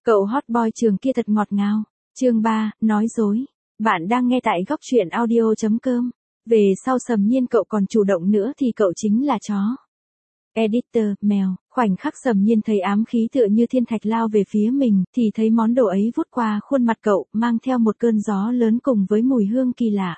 Cậu hot boy trường kia thật ngọt ngào. Chương 3, nói dối. Bạn đang nghe tại góc truyện audio.com. Về sau Sầm Nhiên cậu còn chủ động nữa thì cậu chính là chó. Editor, mèo. Khoảnh khắc Sầm Nhiên thấy ám khí tựa như thiên thạch lao về phía mình, thì thấy món đồ ấy vút qua khuôn mặt cậu, mang theo một cơn gió lớn cùng với mùi hương kỳ lạ.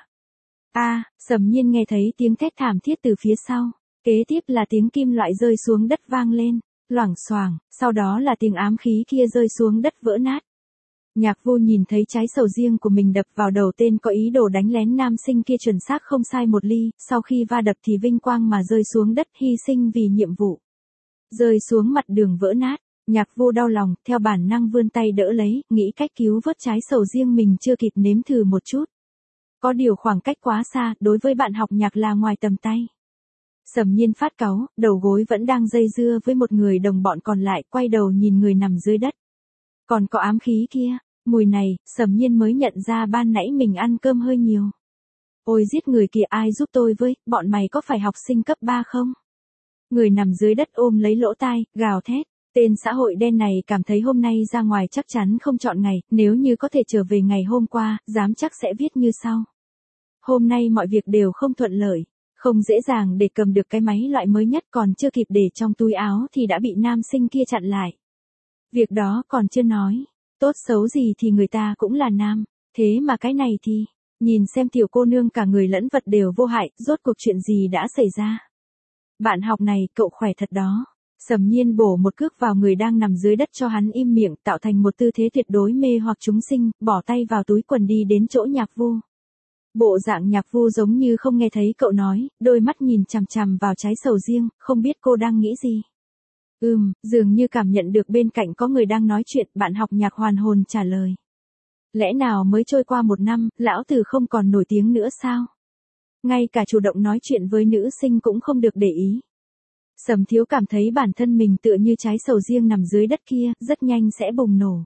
Sầm Nhiên nghe thấy tiếng thét thảm thiết từ phía sau. Kế tiếp là tiếng kim loại rơi xuống đất vang lên, loảng xoảng, sau đó là tiếng ám khí kia rơi xuống đất vỡ nát. Nhạc Vô nhìn thấy trái sầu riêng của mình đập vào đầu tên có ý đồ đánh lén nam sinh kia chuẩn xác không sai một ly, sau khi va đập thì vinh quang mà rơi xuống đất hy sinh vì nhiệm vụ. Rơi xuống mặt đường vỡ nát, Nhạc Vô đau lòng, theo bản năng vươn tay đỡ lấy, nghĩ cách cứu vớt trái sầu riêng mình chưa kịp nếm thử một chút. Có điều khoảng cách quá xa, đối với bạn học nhạc là ngoài tầm tay. Sầm Nhiên phát cáu, đầu gối vẫn đang dây dưa với một người đồng bọn còn lại, quay đầu nhìn người nằm dưới đất. Còn có ám khí kia, mùi này, Sầm Nhiên mới nhận ra ban nãy mình ăn cơm hơi nhiều. Ôi giết người kìa, ai giúp tôi với, bọn mày có phải học sinh cấp 3 không? Người nằm dưới đất ôm lấy lỗ tai, gào thét. Tên xã hội đen này cảm thấy hôm nay ra ngoài chắc chắn không chọn ngày, nếu như có thể trở về ngày hôm qua, dám chắc sẽ viết như sau. Hôm nay mọi việc đều không thuận lợi. Không dễ dàng để cầm được cái máy loại mới nhất, còn chưa kịp để trong túi áo thì đã bị nam sinh kia chặn lại. Việc đó còn chưa nói, tốt xấu gì thì người ta cũng là nam, thế mà cái này thì, nhìn xem tiểu cô nương cả người lẫn vật đều vô hại, rốt cuộc chuyện gì đã xảy ra. Bạn học này, cậu khỏe thật đó. Sầm Nhiên bổ một cước vào người đang nằm dưới đất cho hắn im miệng, tạo thành một tư thế tuyệt đối mê hoặc chúng sinh, bỏ tay vào túi quần đi đến chỗ Nhạc Vô. Bộ dạng Nhạc Vô giống như không nghe thấy cậu nói, đôi mắt nhìn chằm chằm vào trái sầu riêng, không biết cô đang nghĩ gì. Dường như cảm nhận được bên cạnh có người đang nói chuyện, bạn học Nhạc hoàn hồn trả lời. Lẽ nào mới trôi qua 1 năm, lão tử không còn nổi tiếng nữa sao? Ngay cả chủ động nói chuyện với nữ sinh cũng không được để ý. Sầm Thiếu cảm thấy bản thân mình tựa như trái sầu riêng nằm dưới đất kia, rất nhanh sẽ bùng nổ.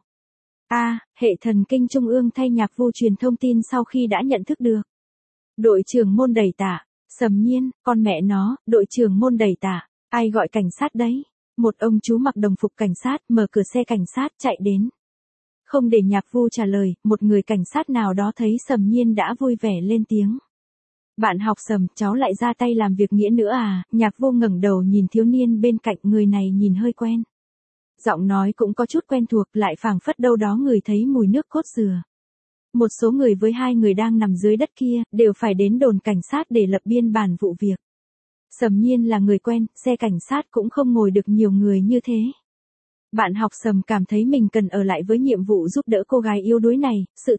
Hệ thần kinh trung ương thay Nhạc Vô truyền thông tin sau khi đã nhận thức được. Đội trưởng môn đẩy tả. Sầm Nhiên, con mẹ nó, đội trưởng môn đẩy tả, ai gọi cảnh sát đấy? Một ông chú mặc đồng phục cảnh sát, mở cửa xe cảnh sát, chạy đến. Không để Nhạc Vô trả lời, một người cảnh sát nào đó thấy Sầm Nhiên đã vui vẻ lên tiếng. Bạn học Sầm, cháu lại ra tay làm việc nghĩa nữa à? Nhạc Vô ngẩng đầu nhìn thiếu niên bên cạnh, người này nhìn hơi quen. Giọng nói cũng có chút quen thuộc, lại phảng phất đâu đó người thấy mùi nước cốt dừa. Một số người với 2 người đang nằm dưới đất kia, đều phải đến đồn cảnh sát để lập biên bản vụ việc. Sầm Nhiên là người quen, xe cảnh sát cũng không ngồi được nhiều người như thế. Bạn học Sầm cảm thấy mình cần ở lại với nhiệm vụ giúp đỡ cô gái yếu đuối này, sự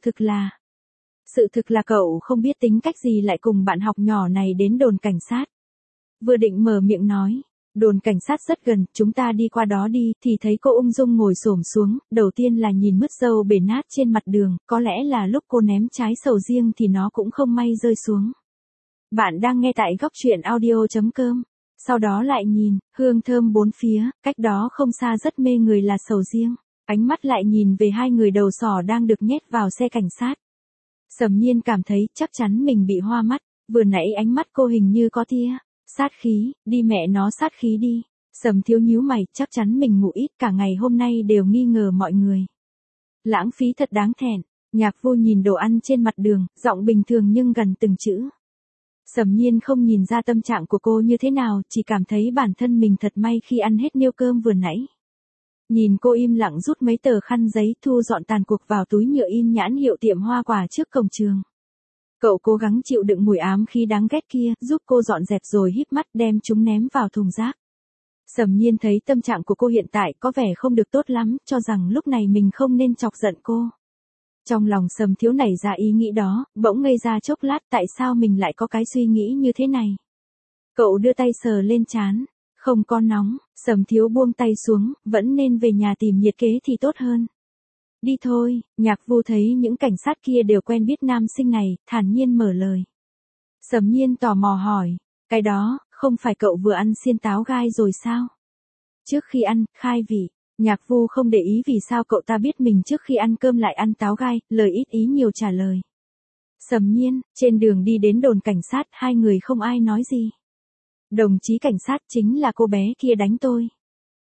thực là cậu không biết tính cách gì lại cùng bạn học nhỏ này đến đồn cảnh sát. Vừa định mở miệng nói, đồn cảnh sát rất gần, chúng ta đi qua đó đi, thì thấy cô ung dung ngồi xổm xuống, đầu tiên là nhìn mứt dâu bể nát trên mặt đường, có lẽ là lúc cô ném trái sầu riêng thì nó cũng không may rơi xuống. Bạn đang nghe tại góc truyện audio.com. Sau đó lại nhìn, hương thơm bốn phía, cách đó không xa rất mê người là sầu riêng. Ánh mắt lại nhìn về 2 người đầu sỏ đang được nhét vào xe cảnh sát. Sầm Nhiên cảm thấy chắc chắn mình bị hoa mắt, vừa nãy ánh mắt cô hình như có tia sát khí, đi mẹ nó sát khí đi. Sầm Thiếu nhíu mày, chắc chắn mình ngủ ít, cả ngày hôm nay đều nghi ngờ mọi người. Lãng phí thật đáng thẹn. Nhạc Vô nhìn đồ ăn trên mặt đường, giọng bình thường nhưng gần từng chữ. Sầm Nhiên không nhìn ra tâm trạng của cô như thế nào, chỉ cảm thấy bản thân mình thật may khi ăn hết niêu cơm vừa nãy. Nhìn cô im lặng rút mấy tờ khăn giấy thu dọn tàn cuộc vào túi nhựa in nhãn hiệu tiệm hoa quả trước cổng trường. Cậu cố gắng chịu đựng mùi ám khí đáng ghét kia, giúp cô dọn dẹp rồi híp mắt đem chúng ném vào thùng rác. Sầm Nhiên thấy tâm trạng của cô hiện tại có vẻ không được tốt lắm, cho rằng lúc này mình không nên chọc giận cô. Trong lòng Sầm Thiếu nảy ra ý nghĩ đó, bỗng ngây ra chốc lát, tại sao mình lại có cái suy nghĩ như thế này. Cậu đưa tay sờ lên trán, không có nóng, Sầm Thiếu buông tay xuống, vẫn nên về nhà tìm nhiệt kế thì tốt hơn. Đi thôi. Nhạc Vô thấy những cảnh sát kia đều quen biết nam sinh này, thản nhiên mở lời. Sầm Nhiên tò mò hỏi, cái đó, không phải cậu vừa ăn xiên táo gai rồi sao? Trước khi ăn, khai vị. Nhạc Vô không để ý vì sao cậu ta biết mình trước khi ăn cơm lại ăn táo gai, lời ít ý nhiều trả lời. Sầm Nhiên, trên đường đi đến đồn cảnh sát, 2 người không ai nói gì. Đồng chí cảnh sát, chính là cô bé kia đánh tôi.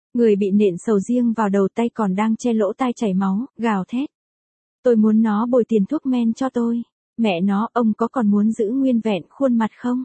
Người bị nện sầu riêng vào đầu, tay còn đang che lỗ tai chảy máu, gào thét. Tôi muốn nó bồi tiền thuốc men cho tôi. Mẹ nó, ông có còn muốn giữ nguyên vẹn khuôn mặt không?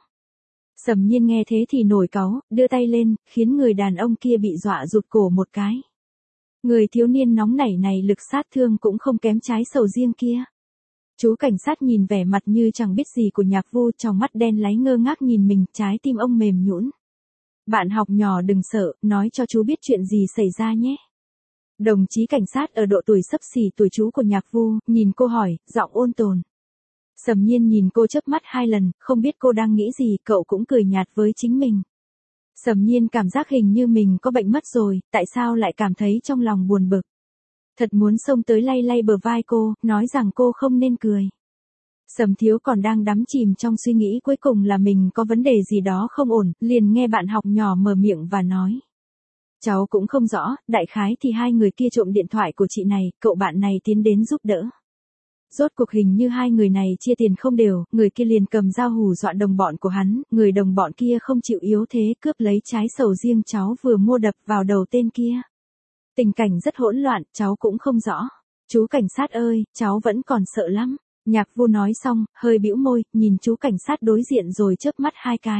Sầm Nhiên nghe thế thì nổi cáu, đưa tay lên, khiến người đàn ông kia bị dọa rụt cổ một cái. Người thiếu niên nóng nảy này lực sát thương cũng không kém trái sầu riêng kia. Chú cảnh sát nhìn vẻ mặt như chẳng biết gì của Nhạc Vu, trong mắt đen láy ngơ ngác nhìn mình, trái tim ông mềm nhũn. Bạn học nhỏ đừng sợ, nói cho chú biết chuyện gì xảy ra nhé. Đồng chí cảnh sát ở độ tuổi xấp xỉ tuổi chú của Nhạc Vu, nhìn cô hỏi, giọng ôn tồn. Sầm Nhiên nhìn cô chớp mắt 2 lần, không biết cô đang nghĩ gì, cậu cũng cười nhạt với chính mình. Sầm Nhiên cảm giác hình như mình có bệnh mất rồi, tại sao lại cảm thấy trong lòng buồn bực. Thật muốn xông tới lay lay bờ vai cô, nói rằng cô không nên cười. Sầm Thiếu còn đang đắm chìm trong suy nghĩ cuối cùng là mình có vấn đề gì đó không ổn, liền nghe bạn học nhỏ mở miệng và nói. Cháu cũng không rõ, đại khái thì 2 người kia trộm điện thoại của chị này, cậu bạn này tiến đến giúp đỡ. Rốt cuộc hình như 2 người này chia tiền không đều, người kia liền cầm dao hù dọa đồng bọn của hắn, người đồng bọn kia không chịu yếu thế cướp lấy trái sầu riêng cháu vừa mua đập vào đầu tên kia. Tình cảnh rất hỗn loạn, cháu cũng không rõ. Chú cảnh sát ơi, cháu vẫn còn sợ lắm. Nhạc Vu nói xong, hơi bĩu môi, nhìn chú cảnh sát đối diện rồi chớp mắt 2 cái.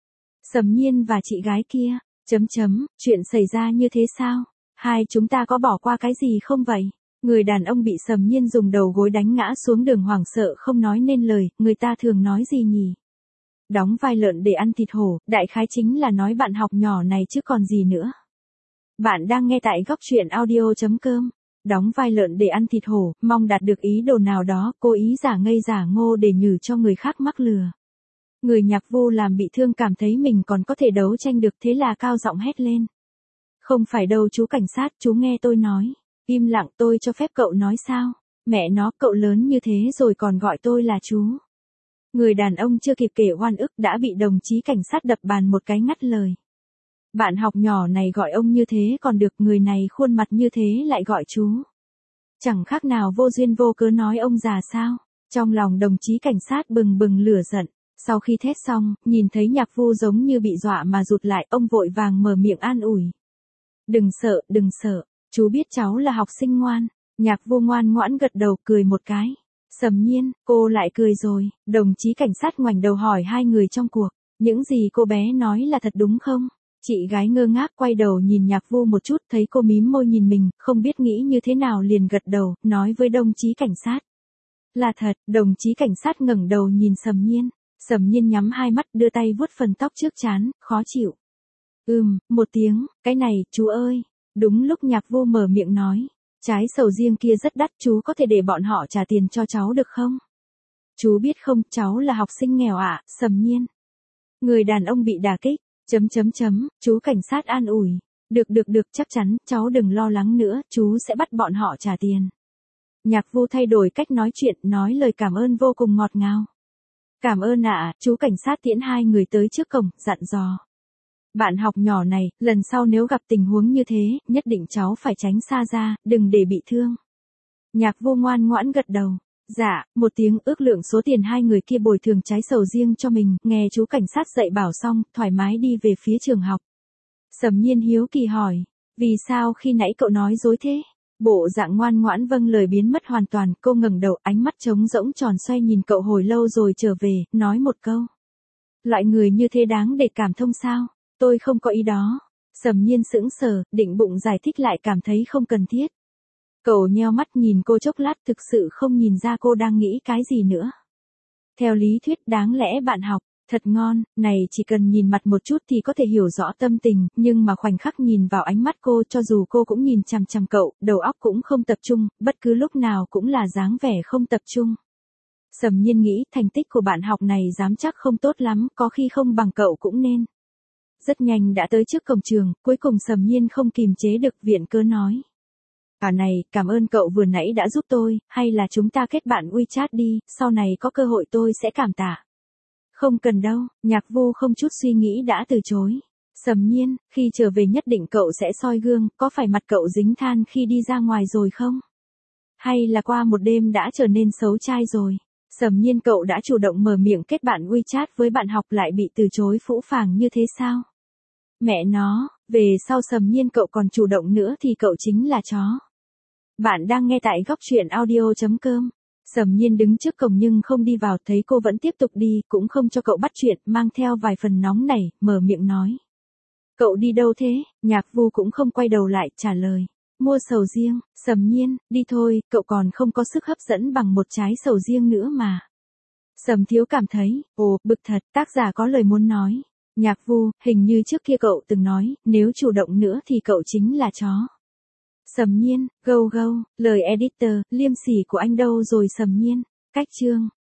Sầm Nhiên và chị gái kia, chuyện xảy ra như thế sao? Hai chúng ta có bỏ qua cái gì không vậy? Người đàn ông bị Sầm Nhiên dùng đầu gối đánh ngã xuống đường hoảng sợ không nói nên lời, người ta thường nói gì nhỉ? Đóng vai lợn để ăn thịt hổ, đại khái chính là nói bạn học nhỏ này chứ còn gì nữa. Bạn đang nghe tại góc truyện audio.com. Đóng vai lợn để ăn thịt hổ, mong đạt được ý đồ nào đó, cố ý giả ngây giả ngô để nhử cho người khác mắc lừa. Người Nhạc Vu làm bị thương cảm thấy mình còn có thể đấu tranh được, thế là cao giọng hét lên. Không phải đâu chú cảnh sát, chú nghe tôi nói. Im lặng, tôi cho phép cậu nói sao? Mẹ nó, cậu lớn như thế rồi còn gọi tôi là chú. Người đàn ông chưa kịp kể oan ức đã bị đồng chí cảnh sát đập bàn một cái ngắt lời. Bạn học nhỏ này gọi ông như thế còn được, người này khuôn mặt như thế lại gọi chú. Chẳng khác nào vô duyên vô cớ nói ông già sao. Trong lòng đồng chí cảnh sát bừng bừng lửa giận. Sau khi thét xong, nhìn thấy Nhạc Vu giống như bị dọa mà rụt lại, ông vội vàng mở miệng an ủi. Đừng sợ, chú biết cháu là học sinh ngoan. Nhạc Vu ngoan ngoãn gật đầu cười một cái. Sầm Nhiên, cô lại cười rồi. Đồng chí cảnh sát ngoảnh đầu hỏi 2 người trong cuộc. Những gì cô bé nói là thật đúng không? Chị gái ngơ ngác quay đầu nhìn Nhạc Vu một chút, thấy cô mím môi nhìn mình, không biết nghĩ như thế nào liền gật đầu, nói với đồng chí cảnh sát. Là thật, đồng chí cảnh sát ngẩng đầu nhìn Sầm Nhiên. Sầm Nhiên nhắm 2 mắt đưa tay vuốt phần tóc trước trán, khó chịu. Một tiếng, cái này, chú ơi. Đúng lúc Nhạc Vu mở miệng nói. Trái sầu riêng kia rất đắt, chú có thể để bọn họ trả tiền cho cháu được không? Chú biết không, cháu là học sinh nghèo ạ, Sầm Nhiên. Người đàn ông bị đả kích. Chú cảnh sát an ủi. Được, chắc chắn, cháu đừng lo lắng nữa, chú sẽ bắt bọn họ trả tiền. Nhạc Vu thay đổi cách nói chuyện, nói lời cảm ơn vô cùng ngọt ngào. Cảm ơn ạ, chú cảnh sát tiễn 2 người tới trước cổng, dặn dò. Bạn học nhỏ này, lần sau nếu gặp tình huống như thế, nhất định cháu phải tránh xa ra, đừng để bị thương. Nhạc Vu ngoan ngoãn gật đầu. Dạ, một tiếng ước lượng số tiền 2 người kia bồi thường trái sầu riêng cho mình, nghe chú cảnh sát dạy bảo xong, thoải mái đi về phía trường học. Sầm Nhiên hiếu kỳ hỏi, vì sao khi nãy cậu nói dối thế? Bộ dạng ngoan ngoãn vâng lời biến mất hoàn toàn, cô ngẩng đầu, ánh mắt trống rỗng tròn xoay nhìn cậu hồi lâu rồi trở về, nói một câu. Loại người như thế đáng để cảm thông sao? Tôi không có ý đó. Sầm Nhiên sững sờ, định bụng giải thích lại cảm thấy không cần thiết. Cậu nheo mắt nhìn cô chốc lát, thực sự không nhìn ra cô đang nghĩ cái gì nữa. Theo lý thuyết đáng lẽ bạn học, thật ngon, này chỉ cần nhìn mặt một chút thì có thể hiểu rõ tâm tình, nhưng mà khoảnh khắc nhìn vào ánh mắt cô, cho dù cô cũng nhìn chằm chằm cậu, đầu óc cũng không tập trung, bất cứ lúc nào cũng là dáng vẻ không tập trung. Sầm Nhiên nghĩ thành tích của bạn học này dám chắc không tốt lắm, có khi không bằng cậu cũng nên. Rất nhanh đã tới trước cổng trường, cuối cùng Sầm Nhiên không kìm chế được viện cớ nói. Này, cảm ơn cậu vừa nãy đã giúp tôi, hay là chúng ta kết bạn WeChat đi, sau này có cơ hội tôi sẽ cảm tạ. Không cần đâu, Nhạc Vu không chút suy nghĩ đã từ chối. Sầm Nhiên, khi trở về nhất định cậu sẽ soi gương, có phải mặt cậu dính than khi đi ra ngoài rồi không? Hay là qua một đêm đã trở nên xấu trai rồi? Sầm Nhiên, cậu đã chủ động mở miệng kết bạn WeChat với bạn học lại bị từ chối phũ phàng như thế sao? Mẹ nó, Về sau Sầm Nhiên cậu còn chủ động nữa thì cậu chính là chó. Bạn đang nghe tại góc truyện audio.com. Sầm Nhiên đứng trước cổng nhưng không đi vào, thấy cô vẫn tiếp tục đi, cũng không cho cậu bắt chuyện, mang theo vài phần nóng nảy, mở miệng nói. Cậu đi đâu thế? Nhạc Vu cũng không quay đầu lại, trả lời. Mua sầu riêng. Sầm Nhiên, đi thôi, cậu còn không có sức hấp dẫn bằng một trái sầu riêng nữa mà. Sầm Thiếu cảm thấy, bực thật, tác giả có lời muốn nói. Nhạc Vu, hình như trước kia cậu từng nói, nếu chủ động nữa thì cậu chính là chó. Sầm Nhiên, gâu gâu, lời editor, liêm sỉ của anh đâu rồi Sầm Nhiên. Cách chương.